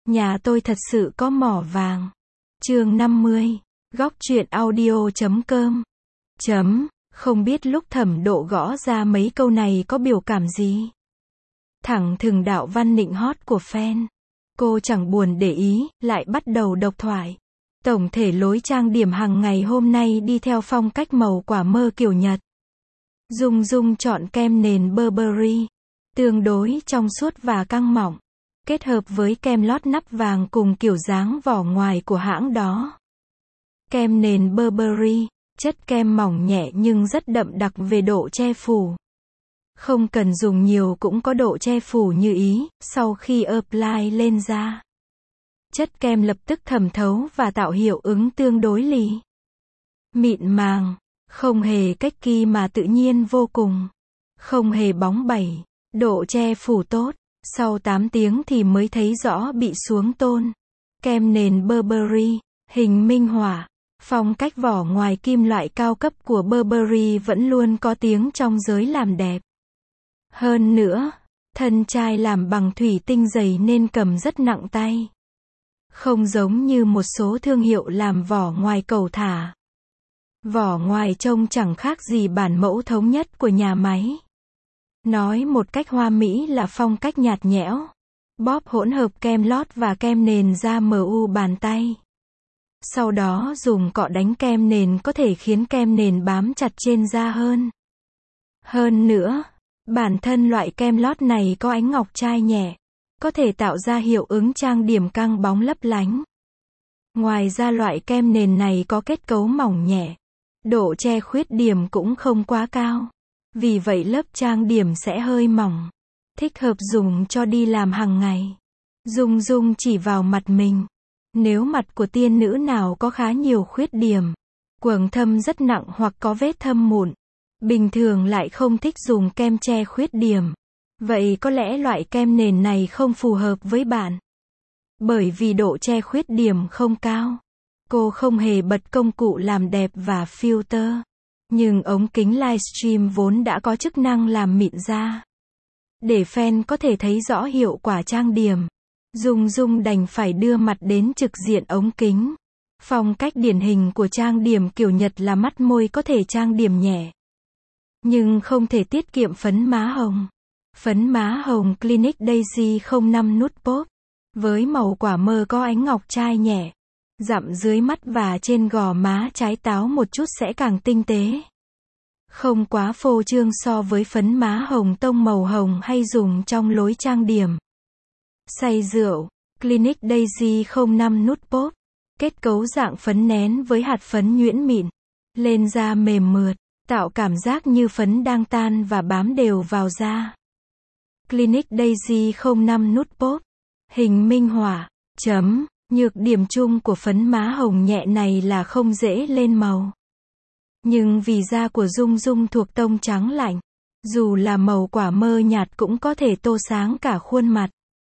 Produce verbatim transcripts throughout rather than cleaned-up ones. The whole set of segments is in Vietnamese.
Nhà tôi thật sự có mỏ vàng. Chương năm mươi. Góc truyện audio chấm com. Chấm. Không biết lúc Thẩm Độ gõ ra mấy câu này có biểu cảm gì. Thẳng thừng đạo văn nịnh hót của fan. Cô chẳng buồn để ý, lại bắt đầu độc thoại. Tổng thể lối trang điểm hàng ngày hôm nay đi theo phong cách màu quả mơ kiểu Nhật. Dung Dung chọn kem nền Burberry, tương đối trong suốt và căng mỏng, kết hợp với kem lót nắp vàng cùng kiểu dáng vỏ ngoài của hãng đó. Kem nền Burberry, chất kem mỏng nhẹ nhưng rất đậm đặc về độ che phủ. Không cần dùng nhiều cũng có độ che phủ như ý, sau khi apply lên da. Chất kem lập tức thẩm thấu và tạo hiệu ứng tương đối lì. Mịn màng, không hề cách kỳ mà tự nhiên vô cùng. Không hề bóng bẩy, độ che phủ tốt, sau tám tiếng thì mới thấy rõ bị xuống tôn. Kem nền Burberry, hình minh họa, phong cách vỏ ngoài kim loại cao cấp của Burberry vẫn luôn có tiếng trong giới làm đẹp. Hơn nữa, thân chai làm bằng thủy tinh dày nên cầm rất nặng tay. Không giống như một số thương hiệu làm vỏ ngoài cầu thả. Vỏ ngoài trông chẳng khác gì bản mẫu thống nhất của nhà máy. Nói một cách hoa mỹ là phong cách nhạt nhẽo. Bóp hỗn hợp kem lót và kem nền ra mu bàn tay. Sau đó dùng cọ đánh kem nền có thể khiến kem nền bám chặt trên da hơn. Hơn nữa, bản thân loại kem lót này có ánh ngọc trai nhẹ, có thể tạo ra hiệu ứng trang điểm căng bóng lấp lánh. Ngoài ra loại kem nền này có kết cấu mỏng nhẹ, độ che khuyết điểm cũng không quá cao. Vì vậy lớp trang điểm sẽ hơi mỏng, thích hợp dùng cho đi làm hàng ngày. Dung Dung chỉ vào mặt mình. Nếu mặt của tiên nữ nào có khá nhiều khuyết điểm, quầng thâm rất nặng hoặc có vết thâm mụn, bình thường lại không thích dùng kem che khuyết điểm, vậy có lẽ loại kem nền này không phù hợp với bạn. Bởi vì độ che khuyết điểm không cao, cô không hề bật công cụ làm đẹp và filter. Nhưng ống kính livestream vốn đã có chức năng làm mịn da. Để fan có thể thấy rõ hiệu quả trang điểm, Dung Dung đành phải đưa mặt đến trực diện ống kính. Phong cách điển hình của trang điểm kiểu Nhật là mắt môi có thể trang điểm nhẹ, nhưng không thể tiết kiệm phấn má hồng. Phấn má hồng Clinique Daisy không năm Nude Pop, với màu quả mơ có ánh ngọc trai nhẹ, dặm dưới mắt và trên gò má trái táo một chút sẽ càng tinh tế. Không quá phô trương so với phấn má hồng tông màu hồng hay dùng trong lối trang điểm. Say rượu, Clinique Daisy không năm Nude Pop, kết cấu dạng phấn nén với hạt phấn nhuyễn mịn, lên da mềm mượt, tạo cảm giác như phấn đang tan và bám đều vào da. Clinique Daisy không năm Nude Pop, hình minh họa, chấm. Nhược điểm chung của phấn má hồng nhẹ này là không dễ lên màu. Nhưng vì da của Dung Dung thuộc tông trắng lạnh, dù là màu quả mơ nhạt cũng có thể tô sáng cả khuôn mặt.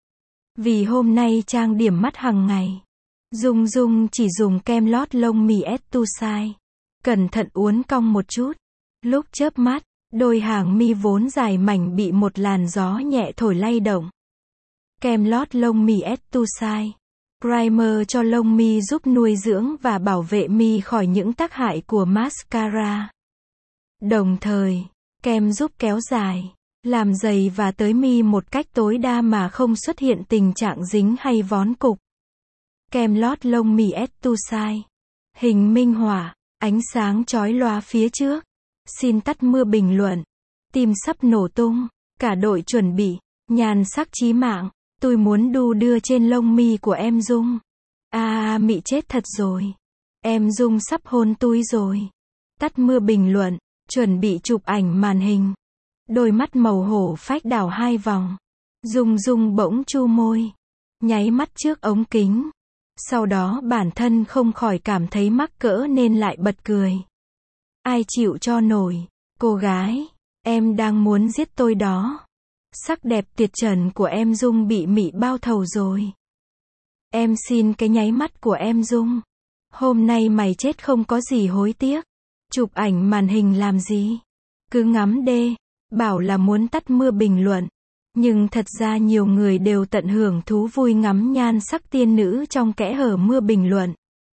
Vì hôm nay trang điểm mắt hàng ngày, Dung Dung chỉ dùng kem lót lông mi Etude, cẩn thận uốn cong một chút. Lúc chớp mắt, đôi hàng mi vốn dài mảnh bị một làn gió nhẹ thổi lay động. Kem lót lông mi Etude, primer cho lông mi giúp nuôi dưỡng và bảo vệ mi khỏi những tác hại của mascara. Đồng thời, kem giúp kéo dài, làm dày và tới mi một cách tối đa mà không xuất hiện tình trạng dính hay vón cục. Kem lót lông mi Etude, hình minh họa, ánh sáng chói lóa phía trước. Xin tắt mưa bình luận. Tim sắp nổ tung. Cả đội chuẩn bị. Nhan sắc chí mạng. Tôi muốn đu đưa trên lông mi của em Dung. À, mị chết thật rồi. Em Dung sắp hôn tôi rồi. Tắt mưa bình luận. Chuẩn bị chụp ảnh màn hình. Đôi mắt màu hổ phách đảo hai vòng. Dung Dung bỗng chu môi, nháy mắt trước ống kính. Sau đó bản thân không khỏi cảm thấy mắc cỡ nên lại bật cười. Ai chịu cho nổi. Cô gái, em đang muốn giết tôi đó. Sắc đẹp tuyệt trần của em Dung bị mị bao thầu rồi. Em xin cái nháy mắt của em Dung. Hôm nay mày chết không có gì hối tiếc. Chụp ảnh màn hình làm gì? Cứ ngắm đê. Bảo là muốn tắt mưa bình luận. Nhưng thật ra nhiều người đều tận hưởng thú vui ngắm nhan sắc tiên nữ trong kẽ hở mưa bình luận.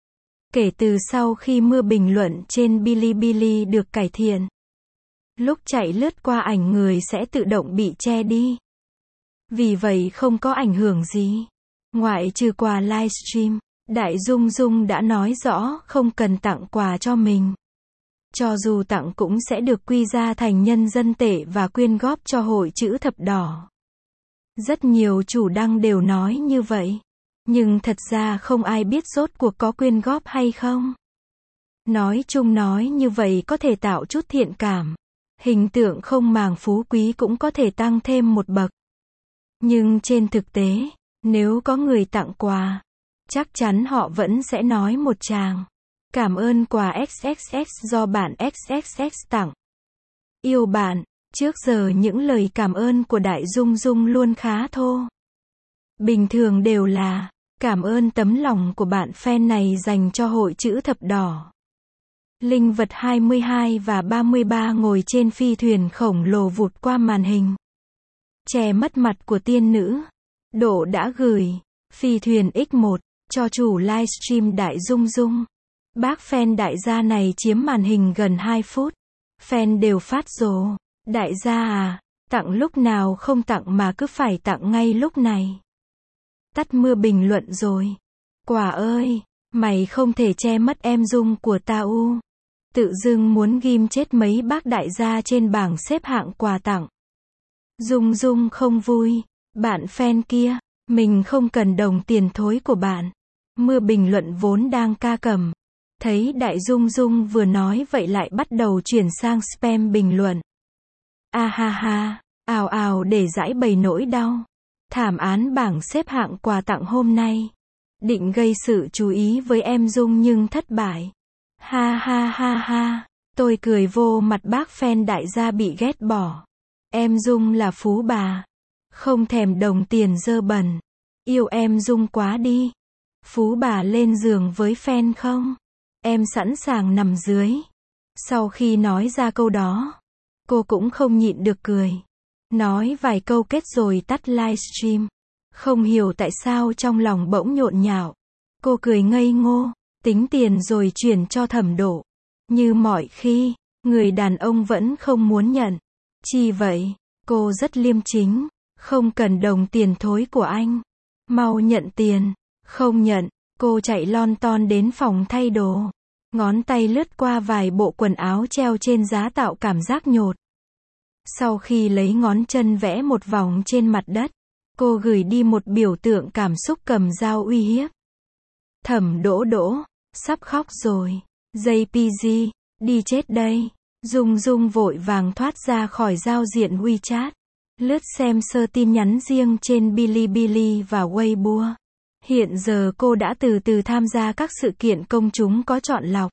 Kể từ sau khi mưa bình luận trên Bilibili được cải thiện, lúc chạy lướt qua ảnh người sẽ tự động bị che đi. Vì vậy không có ảnh hưởng gì. Ngoại trừ quà livestream, Đại Dung Dung đã nói rõ không cần tặng quà cho mình. Cho dù tặng cũng sẽ được quy ra thành nhân dân tệ và quyên góp cho Hội Chữ Thập Đỏ. Rất nhiều chủ đăng đều nói như vậy. Nhưng thật ra không ai biết rốt cuộc có quyên góp hay không. Nói chung nói như vậy có thể tạo chút thiện cảm. Hình tượng không màng phú quý cũng có thể tăng thêm một bậc. Nhưng trên thực tế, nếu có người tặng quà, chắc chắn họ vẫn sẽ nói một tràng. Cảm ơn quà ích ích ích do bạn ích ích ích tặng. Yêu bạn, trước giờ những lời cảm ơn của Đại Dung Dung luôn khá thô. Bình thường đều là, cảm ơn tấm lòng của bạn fan này dành cho Hội Chữ Thập Đỏ. Linh vật hai mươi hai và ba mươi ba ngồi trên phi thuyền khổng lồ vụt qua màn hình. Che mất mặt của tiên nữ. Độ đã gửi, phi thuyền ích một, cho chủ livestream Đại Dung Dung. Bác fan đại gia này chiếm màn hình gần hai phút. Fan đều phát rồ. Đại gia à, tặng lúc nào không tặng mà cứ phải tặng ngay lúc này. Tắt mưa bình luận rồi. Quả ơi, mày không thể che mất em Dung của tao u. Tự dưng muốn ghim chết mấy bác đại gia trên bảng xếp hạng quà tặng. Dung Dung không vui. Bạn fan kia, mình không cần đồng tiền thối của bạn. Mưa bình luận vốn đang ca cẩm. Thấy Đại Dung Dung vừa nói vậy lại bắt đầu chuyển sang spam bình luận. A ha ha, ào ào để giải bày nỗi đau. Thảm án bảng xếp hạng quà tặng hôm nay. Định gây sự chú ý với em Dung nhưng thất bại. Ha ha ha ha, tôi cười vô mặt bác fan đại gia bị ghét bỏ. Em Dung là phú bà. Không thèm đồng tiền dơ bẩn. Yêu em Dung quá đi. Phú bà lên giường với fan không? Em sẵn sàng nằm dưới. Sau khi nói ra câu đó, cô cũng không nhịn được cười. Nói vài câu kết rồi tắt livestream. Không hiểu tại sao trong lòng bỗng nhộn nhạo. Cô cười ngây ngô, tính tiền rồi chuyển cho Thẩm Độ. Như mọi khi, người đàn ông vẫn không muốn nhận. Chi vậy? Cô rất liêm chính. Không cần đồng tiền thối của anh. Mau nhận tiền. Không nhận, cô chạy lon ton đến phòng thay đồ. Ngón tay lướt qua vài bộ quần áo treo trên giá tạo cảm giác nhột. Sau khi lấy ngón chân vẽ một vòng trên mặt đất, cô gửi đi một biểu tượng cảm xúc cầm dao uy hiếp. Thẩm Đỗ Đỗ, sắp khóc rồi. jê pê giê, đi chết đây. Dung Dung vội vàng thoát ra khỏi giao diện WeChat. Lướt xem sơ tin nhắn riêng trên Bilibili và Weibo. Hiện giờ cô đã từ từ tham gia các sự kiện công chúng có chọn lọc.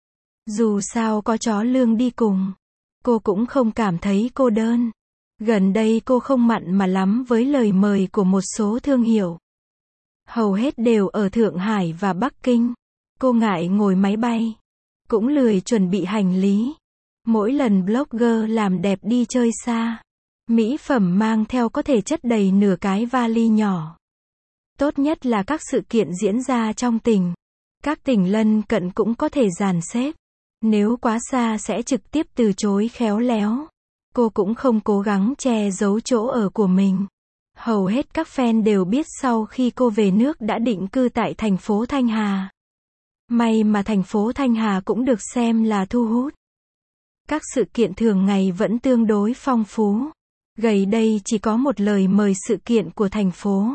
Dù sao có chó lương đi cùng, cô cũng không cảm thấy cô đơn. Gần đây cô không mặn mà lắm với lời mời của một số thương hiệu. Hầu hết đều ở Thượng Hải và Bắc Kinh. Cô ngại ngồi máy bay. Cũng lười chuẩn bị hành lý. Mỗi lần blogger làm đẹp đi chơi xa, mỹ phẩm mang theo có thể chất đầy nửa cái vali nhỏ. Tốt nhất là các sự kiện diễn ra trong tỉnh. Các tỉnh lân cận cũng có thể dàn xếp. Nếu quá xa sẽ trực tiếp từ chối khéo léo. Cô cũng không cố gắng che giấu chỗ ở của mình. Hầu hết các fan đều biết sau khi cô về nước đã định cư tại thành phố Thanh Hà. May mà thành phố Thanh Hà cũng được xem là thu hút. Các sự kiện thường ngày vẫn tương đối phong phú. Gần đây chỉ có một lời mời sự kiện của thành phố.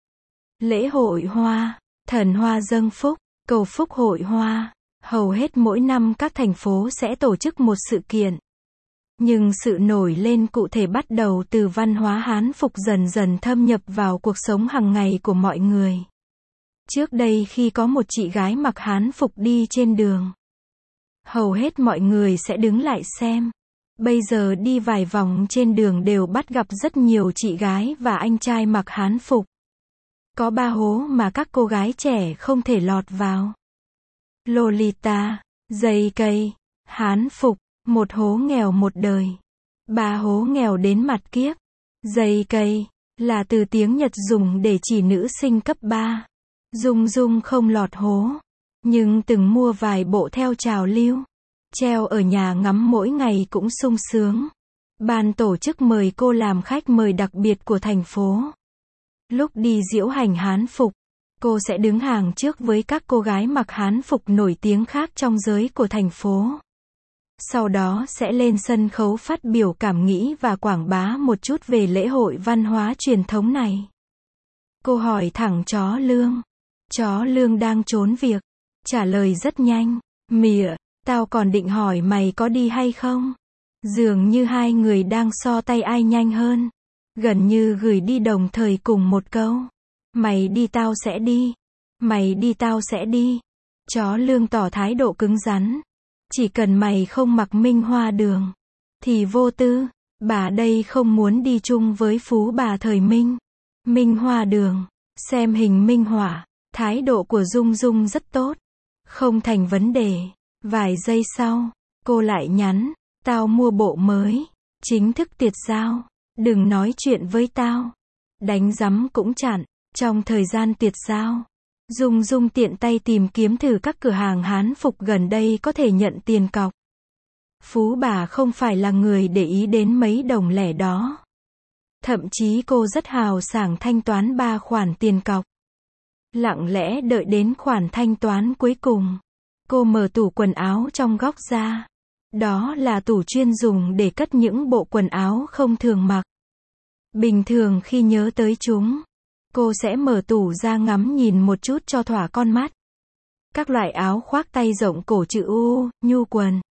Lễ hội hoa, thần hoa dâng phúc, cầu phúc hội hoa. Hầu hết mỗi năm các thành phố sẽ tổ chức một sự kiện. Nhưng sự nổi lên cụ thể bắt đầu từ văn hóa Hán phục dần dần thâm nhập vào cuộc sống hàng ngày của mọi người. Trước đây khi có một chị gái mặc Hán phục đi trên đường, hầu hết mọi người sẽ đứng lại xem. Bây giờ đi vài vòng trên đường đều bắt gặp rất nhiều chị gái và anh trai mặc Hán phục. Có ba hố mà các cô gái trẻ không thể lọt vào. Lolita, dây cây, Hán phục, một hố nghèo một đời. Ba hố nghèo đến mặt kiếp. Dây cây, là từ tiếng Nhật dùng để chỉ nữ sinh cấp ba. Dung Dung không lọt hố, nhưng từng mua vài bộ theo trào lưu. Treo ở nhà ngắm mỗi ngày cũng sung sướng. Ban tổ chức mời cô làm khách mời đặc biệt của thành phố. Lúc đi diễu hành Hán phục, cô sẽ đứng hàng trước với các cô gái mặc Hán phục nổi tiếng khác trong giới của thành phố. Sau đó sẽ lên sân khấu phát biểu cảm nghĩ và quảng bá một chút về lễ hội văn hóa truyền thống này. Cô hỏi thẳng chó Lương. Chó Lương đang trốn việc. Trả lời rất nhanh. Mỉa, tao còn định hỏi mày có đi hay không? Dường như hai người đang so tay ai nhanh hơn. Gần như gửi đi đồng thời cùng một câu. Mày đi tao sẽ đi. Mày đi tao sẽ đi. Chó Lương tỏ thái độ cứng rắn. Chỉ cần mày không mặc Minh Hoa Đường, thì vô tư. Bà đây không muốn đi chung với phú bà thời Minh. Minh Hoa Đường, xem hình minh họa. Thái độ của Dung Dung rất tốt. Không thành vấn đề. Vài giây sau, cô lại nhắn. Tao mua bộ mới. Chính thức tiệt giao. Đừng nói chuyện với tao. Đánh rắm cũng chặn. Trong thời gian tiệt giao, Dung Dung tiện tay tìm kiếm thử các cửa hàng Hán phục gần đây có thể nhận tiền cọc. Phú bà không phải là người để ý đến mấy đồng lẻ đó. Thậm chí cô rất hào sảng thanh toán ba khoản tiền cọc. Lặng lẽ đợi đến khoản thanh toán cuối cùng. Cô mở tủ quần áo trong góc ra. Đó là tủ chuyên dùng để cất những bộ quần áo không thường mặc. Bình thường khi nhớ tới chúng, cô sẽ mở tủ ra ngắm nhìn một chút cho thỏa con mắt. Các loại áo khoác tay rộng cổ chữ U, nhu quần.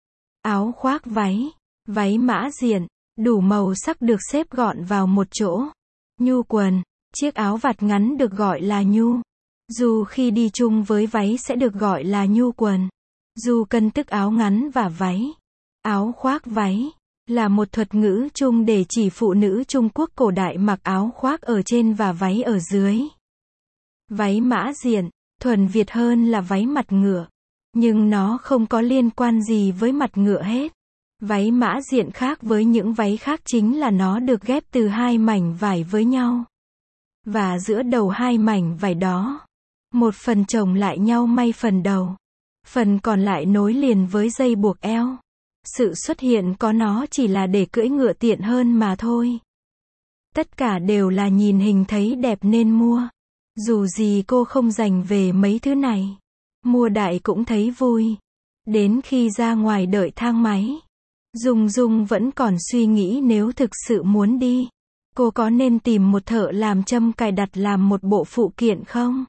Áo khoác váy, váy mã diện, đủ màu sắc được xếp gọn vào một chỗ. Nhu quần, chiếc áo vạt ngắn được gọi là nhu. Dù khi đi chung với váy sẽ được gọi là nhu quần. Dù cân tức áo ngắn và váy. Áo khoác váy là một thuật ngữ chung để chỉ phụ nữ Trung Quốc cổ đại mặc áo khoác ở trên và váy ở dưới. Váy mã diện, thuần Việt hơn là váy mặt ngựa. Nhưng nó không có liên quan gì với mặt ngựa hết. Váy mã diện khác với những váy khác chính là nó được ghép từ hai mảnh vải với nhau. Và giữa đầu hai mảnh vải đó, một phần chồng lại nhau may phần đầu. Phần còn lại nối liền với dây buộc eo. Sự xuất hiện có nó chỉ là để cưỡi ngựa tiện hơn mà thôi. Tất cả đều là nhìn hình thấy đẹp nên mua. Dù gì cô không dành về mấy thứ này. Mua đại cũng thấy vui. Đến khi ra ngoài đợi thang máy, Dung Dung vẫn còn suy nghĩ nếu thực sự muốn đi, cô có nên tìm một thợ làm châm cài đặt làm một bộ phụ kiện không?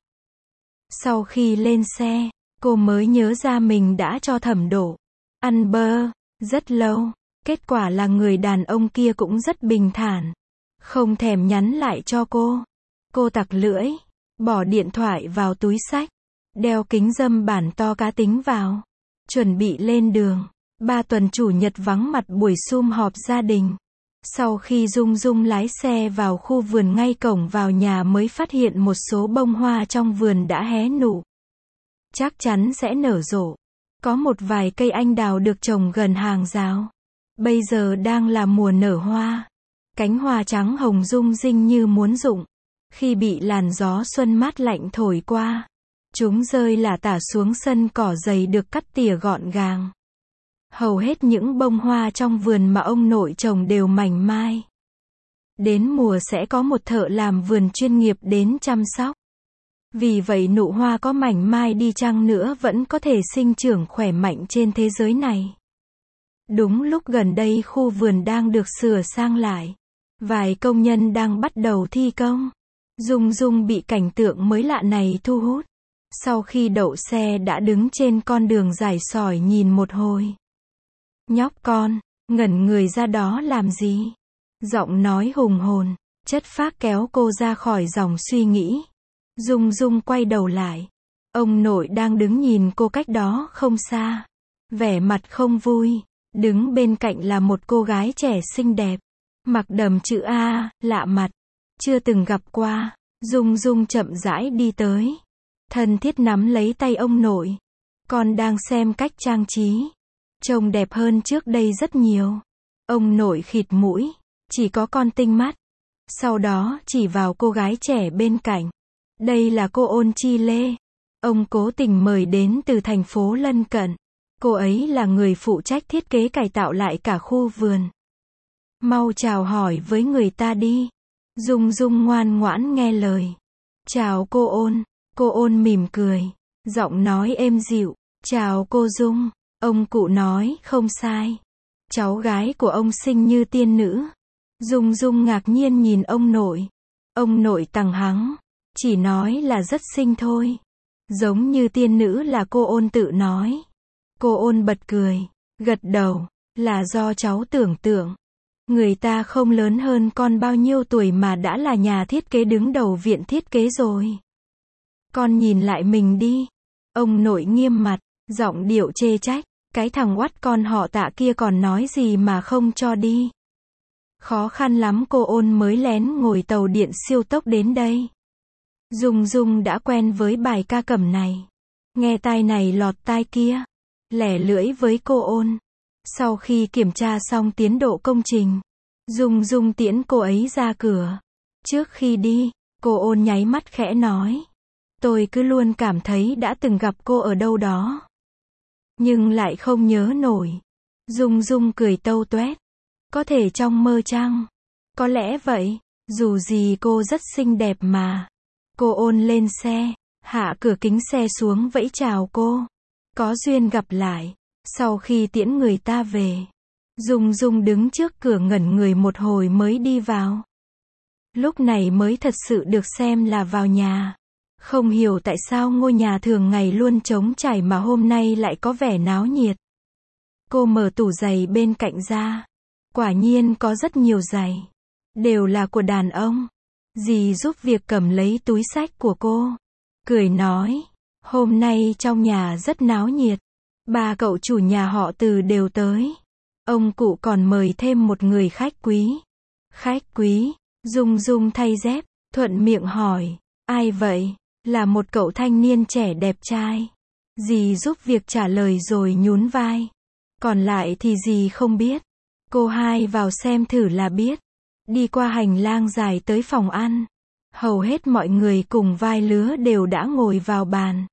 Sau khi lên xe, cô mới nhớ ra mình đã cho Thẩm Độ ăn bơ rất lâu. Kết quả là người đàn ông kia cũng rất bình thản, không thèm nhắn lại cho cô. Cô tặc lưỡi, bỏ điện thoại vào túi xách, đeo kính râm bản to cá tính vào, chuẩn bị lên đường. Ba tuần chủ nhật vắng mặt buổi sum họp gia đình. Sau khi Dung Dung lái xe vào khu vườn ngay cổng vào nhà mới phát hiện một số bông hoa trong vườn đã hé nụ. Chắc chắn sẽ nở rộ. Có một vài cây anh đào được trồng gần hàng rào. Bây giờ đang là mùa nở hoa. Cánh hoa trắng hồng rung rinh như muốn rụng. Khi bị làn gió xuân mát lạnh thổi qua, chúng rơi lả tả xuống sân cỏ dày được cắt tỉa gọn gàng. Hầu hết những bông hoa trong vườn mà ông nội trồng đều mảnh mai. Đến mùa sẽ có một thợ làm vườn chuyên nghiệp đến chăm sóc. Vì vậy nụ hoa có mảnh mai đi chăng nữa vẫn có thể sinh trưởng khỏe mạnh trên thế giới này. Đúng lúc gần đây khu vườn đang được sửa sang lại. Vài công nhân đang bắt đầu thi công. Dung Dung bị cảnh tượng mới lạ này thu hút. Sau khi đậu xe đã đứng trên con đường dài sỏi nhìn một hồi. Nhóc con, ngẩn người ra đó làm gì? Giọng nói hùng hồn, chất phác kéo cô ra khỏi dòng suy nghĩ. Dung Dung quay đầu lại. Ông nội đang đứng nhìn cô cách đó không xa. Vẻ mặt không vui. Đứng bên cạnh là một cô gái trẻ xinh đẹp. Mặc đầm chữ A, lạ mặt. Chưa từng gặp qua. Dung Dung chậm rãi đi tới. Thân thiết nắm lấy tay ông nội. Con đang xem cách trang trí. Trông đẹp hơn trước đây rất nhiều. Ông nội khịt mũi. Chỉ có con tinh mắt. Sau đó chỉ vào cô gái trẻ bên cạnh. Đây là cô Ôn Chi Lê. Ông cố tình mời đến từ thành phố lân cận. Cô ấy là người phụ trách thiết kế cải tạo lại cả khu vườn. Mau chào hỏi với người ta đi. Dung Dung ngoan ngoãn nghe lời. Chào cô Ôn. Cô Ôn mỉm cười. Giọng nói êm dịu. Chào cô Dung. Ông cụ nói không sai. Cháu gái của ông xinh như tiên nữ. Dung Dung ngạc nhiên nhìn ông nội. Ông nội tằng hắng. Chỉ nói là rất xinh thôi. Giống như tiên nữ là cô Ôn tự nói. Cô Ôn bật cười. Gật đầu. Là do cháu tưởng tượng. Người ta không lớn hơn con bao nhiêu tuổi mà đã là nhà thiết kế đứng đầu viện thiết kế rồi. Con nhìn lại mình đi. Ông nội nghiêm mặt. Giọng điệu chê trách. Cái thằng oắt con họ Tạ kia còn nói gì mà không cho đi. Khó khăn lắm cô Ôn mới lén ngồi tàu điện siêu tốc đến đây. Dung Dung đã quen với bài ca cầm này. Nghe tai này lọt tai kia. Lẻ lưỡi với cô Ôn. Sau khi kiểm tra xong tiến độ công trình, Dung Dung tiễn cô ấy ra cửa. Trước khi đi, cô Ôn nháy mắt khẽ nói. Tôi cứ luôn cảm thấy đã từng gặp cô ở đâu đó. Nhưng lại không nhớ nổi. Dung Dung cười tâu tuét. Có thể trong mơ chăng? Có lẽ vậy. Dù gì cô rất xinh đẹp mà. Cô Ôn lên xe, hạ cửa kính xe xuống vẫy chào cô. Có duyên gặp lại. Sau khi tiễn người ta về, Dung Dung đứng trước cửa ngẩn người một hồi mới đi vào. Lúc này mới thật sự được xem là vào nhà. Không hiểu tại sao ngôi nhà thường ngày luôn trống trải mà hôm nay lại có vẻ náo nhiệt. Cô mở tủ giày bên cạnh ra. Quả nhiên có rất nhiều giày. Đều là của đàn ông. Dì giúp việc cầm lấy túi xách của cô. Cười nói. Hôm nay trong nhà rất náo nhiệt. Ba cậu chủ nhà họ Từ đều tới. Ông cụ còn mời thêm một người khách quý. Khách quý. Dung Dung thay dép. Thuận miệng hỏi. Ai vậy? Là một cậu thanh niên trẻ đẹp trai. Dì giúp việc trả lời rồi nhún vai. Còn lại thì dì không biết. Cô hai vào xem thử là biết. Đi qua hành lang dài tới phòng ăn. Hầu hết mọi người cùng vai lứa đều đã ngồi vào bàn.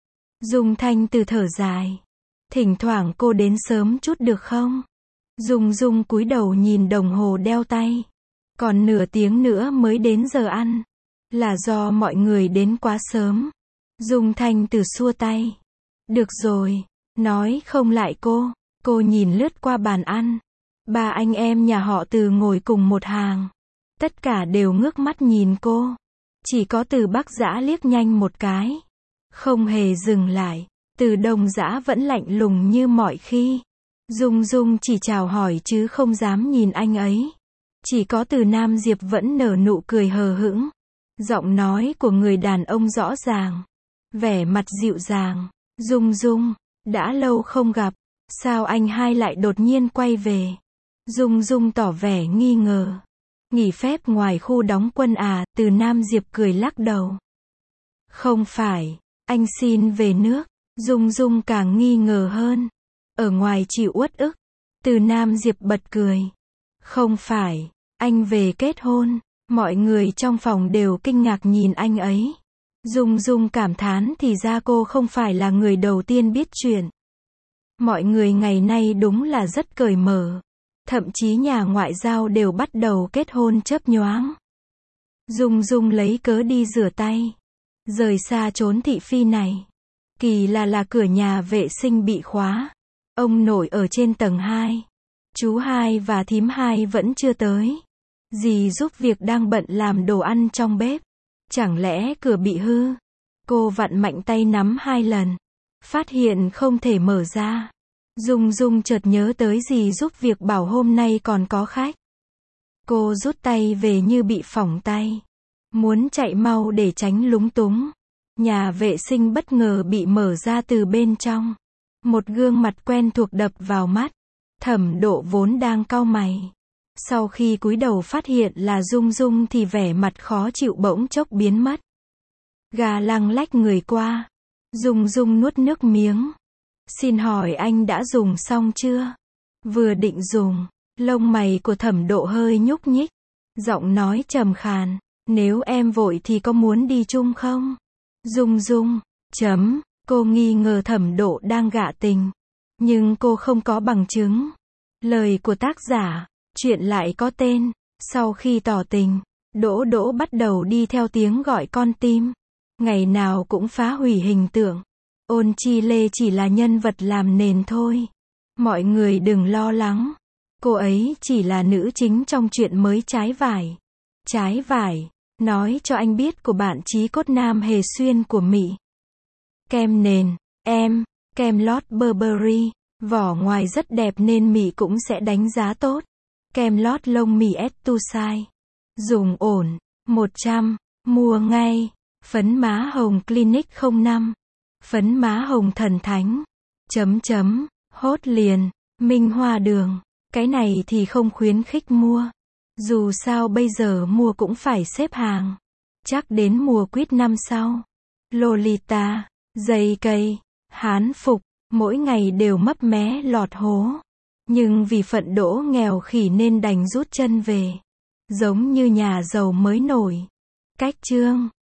Dung Thanh Từ thở dài. Thỉnh thoảng cô đến sớm chút được không? Dung Dung cúi đầu nhìn đồng hồ đeo tay. Còn nửa tiếng nữa mới đến giờ ăn. Là do mọi người đến quá sớm. Dung Thanh Từ xua tay. Được rồi. Nói không lại cô. Cô nhìn lướt qua bàn ăn. Ba anh em nhà họ Từ ngồi cùng một hàng. Tất cả đều ngước mắt nhìn cô. Chỉ có Từ Bắc Dã liếc nhanh một cái. Không hề dừng lại. Từ Đông Dã vẫn lạnh lùng như mọi khi. Dung Dung chỉ chào hỏi chứ không dám nhìn anh ấy. Chỉ có Từ Nam Diệp vẫn nở nụ cười hờ hững. Giọng nói của người đàn ông rõ ràng. Vẻ mặt dịu dàng. Dung Dung, đã lâu không gặp. Sao anh hai lại đột nhiên quay về? Dung Dung tỏ vẻ nghi ngờ. Nghỉ phép ngoài khu đóng quân à? Từ Nam Diệp cười lắc đầu. Không phải, anh xin về nước. Dung Dung càng nghi ngờ hơn. Ở ngoài chịu uất ức. Từ Nam Diệp bật cười. Không phải, anh về kết hôn. Mọi người trong phòng đều kinh ngạc nhìn anh ấy. Dung Dung cảm thán thì ra cô không phải là người đầu tiên biết chuyện. Mọi người ngày nay đúng là rất cởi mở. Thậm chí nhà ngoại giao đều bắt đầu kết hôn chớp nhoáng. Dung Dung lấy cớ đi rửa tay. Rời xa chốn thị phi này. Kỳ là là cửa nhà vệ sinh bị khóa. Ông nội ở trên tầng hai. Chú hai và thím hai vẫn chưa tới. Dì giúp việc đang bận làm đồ ăn trong bếp. Chẳng lẽ cửa bị hư? Cô vặn mạnh tay nắm hai lần. Phát hiện không thể mở ra. Dung Dung chợt nhớ tới dì giúp việc bảo hôm nay còn có khách. Cô rút tay về như bị phỏng tay. Muốn chạy mau để tránh lúng túng. Nhà vệ sinh bất ngờ bị mở ra từ bên trong. Một gương mặt quen thuộc đập vào mắt. Thẩm Độ vốn đang cau mày. Sau khi cúi đầu phát hiện là Dung Dung thì vẻ mặt khó chịu bỗng chốc biến mất. Gà lăng lách người qua. Dung Dung nuốt nước miếng. Xin hỏi anh đã dùng xong chưa? Vừa định dùng, Lông mày của Thẩm Độ hơi nhúc nhích. Giọng nói trầm khàn. Nếu em vội thì có muốn đi chung không? Dung Dung. Chấm. Cô nghi ngờ Thẩm Độ đang gạ tình. Nhưng cô không có bằng chứng. Lời của tác giả. Chuyện lại có tên. Sau khi tỏ tình, Đỗ Đỗ bắt đầu đi theo tiếng gọi con tim. Ngày nào cũng phá hủy hình tượng. Ôn Chi Lê chỉ là nhân vật làm nền thôi. Mọi người đừng lo lắng. Cô ấy chỉ là nữ chính trong chuyện mới Trái Vải. Trái Vải. Nói cho anh biết của bạn chí cốt nam Hề Xuyên của Mỹ. Kem nền. Em. Kem lót Burberry. Vỏ ngoài rất đẹp nên Mỹ cũng sẽ đánh giá tốt. Kem lót lông Mỹ Etusai. Dùng ổn. một trăm. Mua ngay. Phấn má hồng Clinique không năm. Phấn má hồng thần thánh. Chấm chấm. Hốt liền. Minh Hoa Đường. Cái này thì không khuyến khích mua. Dù sao bây giờ mua cũng phải xếp hàng. Chắc đến mùa quýt năm sau. Lolita. Dây cây. Hán phục. Mỗi ngày đều mấp mé lọt hố. Nhưng vì phận Đỗ nghèo khỉ nên đành rút chân về. Giống như nhà giàu mới nổi. Cách chương.